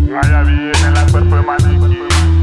Allá viene la cuerpo de maniquí.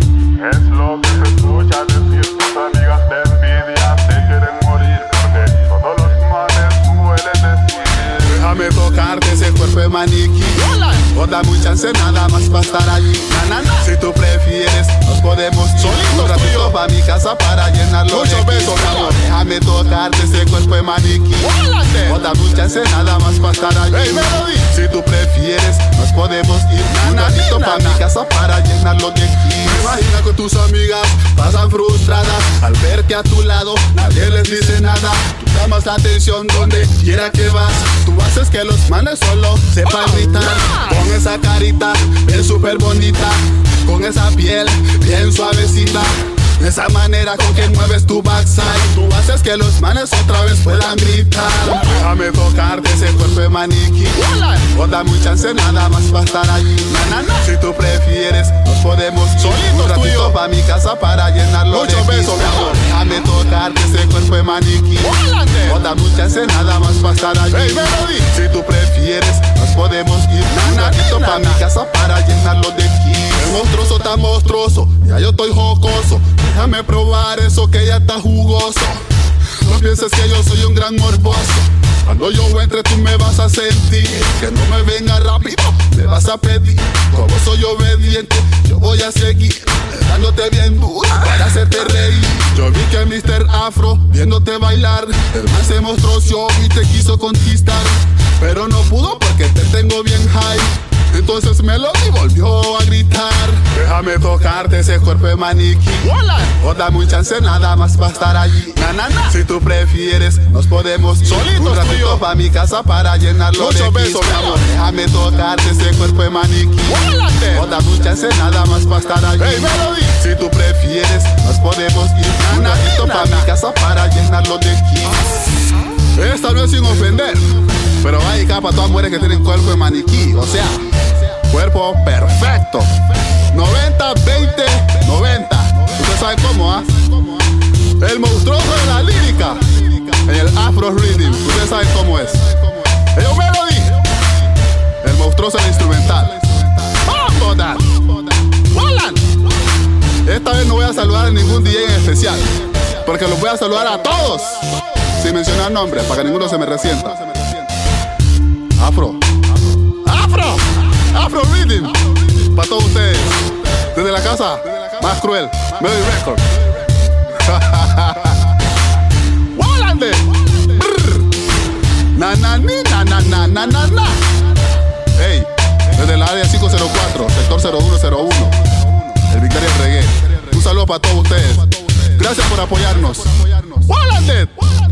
Es lo que se escucha decir. Tus amigas te envidian, te quieren morir, porque todos los manes suelen decir. Déjame tocarte ese cuerpo de maniquí. O dame un chance nada más para estar allí. Si tú prefieres, nos podemos ir un ratito pa' mi casa para llenarlo. Muchos besos, amor. Déjame tocarte ese cuerpo de maniquí. O dame un chance nada más para estar allí. Si tú prefieres, nos podemos ir un ratito pa' mi casa para llenarlo de aquí. Imagina que tus amigas pasan frustradas al ver que a tu lado nadie les dice nada. Tú llamas la atención donde quiera que vas. Tú haces que los manes solo sepan gritar. Con esa carita bien súper bonita, con esa piel bien suavecita, esa manera con que mueves tu backside, tú haces que los manes otra vez puedan gritar. Déjame tocarte ese cuerpo de maniquí. O dame un chance nada más para estar allí. Si tú prefieres, nos podemos ir un ratito pa' mi casa para llenarlo. Muchos besos, mi amor. Déjame tocarte ese cuerpo de maniquí. O dame un chance nada más para estar allí. Si tú prefieres, nos podemos ir un ratito pa' mi casa para llenarlo de aquí. El monstruoso está monstruoso, ya yo estoy jocoso. Déjame probar eso que ya está jugoso. No pienses que yo soy un gran morboso. Cuando yo entre tú me vas a sentir. Que no me venga rápido, me vas a pedir. Como soy obediente, yo voy a seguir dándote bien duro para hacerte reír. Yo vi que Mr. Afro, viéndote bailar, el man se monstruoso y te quiso conquistar. Pero no pudo porque te tengo bien high. Entonces Melody volvió a gritar. Déjame tocarte ese cuerpo de maniquí. O dame un chance nada más para estar allí. Si tú prefieres, nos podemos ir un ratito pa' mi casa para llenarlo. Muchos besos, mi amor. Déjame tocarte ese cuerpo de maniquí. O dame un chance nada más para estar allí. Si tú prefieres, nos podemos ir un ratito pa' mi casa para llenarlo de aquí. Esta no es sin ofender, pero hay capa todas mujeres que tienen cuerpo de maniquí. O sea, cuerpo perfecto. 90, 20, 90. Ustedes saben cómo, ¿ah? El monstruoso de la lírica en el Afro Rhythm. Ustedes saben cómo es. Yo Melody, el monstruoso del instrumental. ¡Vamos, Dan! Esta vez no voy a saludar a ningún DJ en especial, porque los voy a saludar a todos sin mencionar nombres, para que ninguno se me resienta. Afro Rhythm, para todos ustedes. Desde la casa más cruel, Melody Record. ¡Walande! Na na ni na na na na na na. Hey, desde el área 504, sector 0101, el Victoria Reggae. Un saludo para todos ustedes. Gracias por apoyarnos. ¡Walande!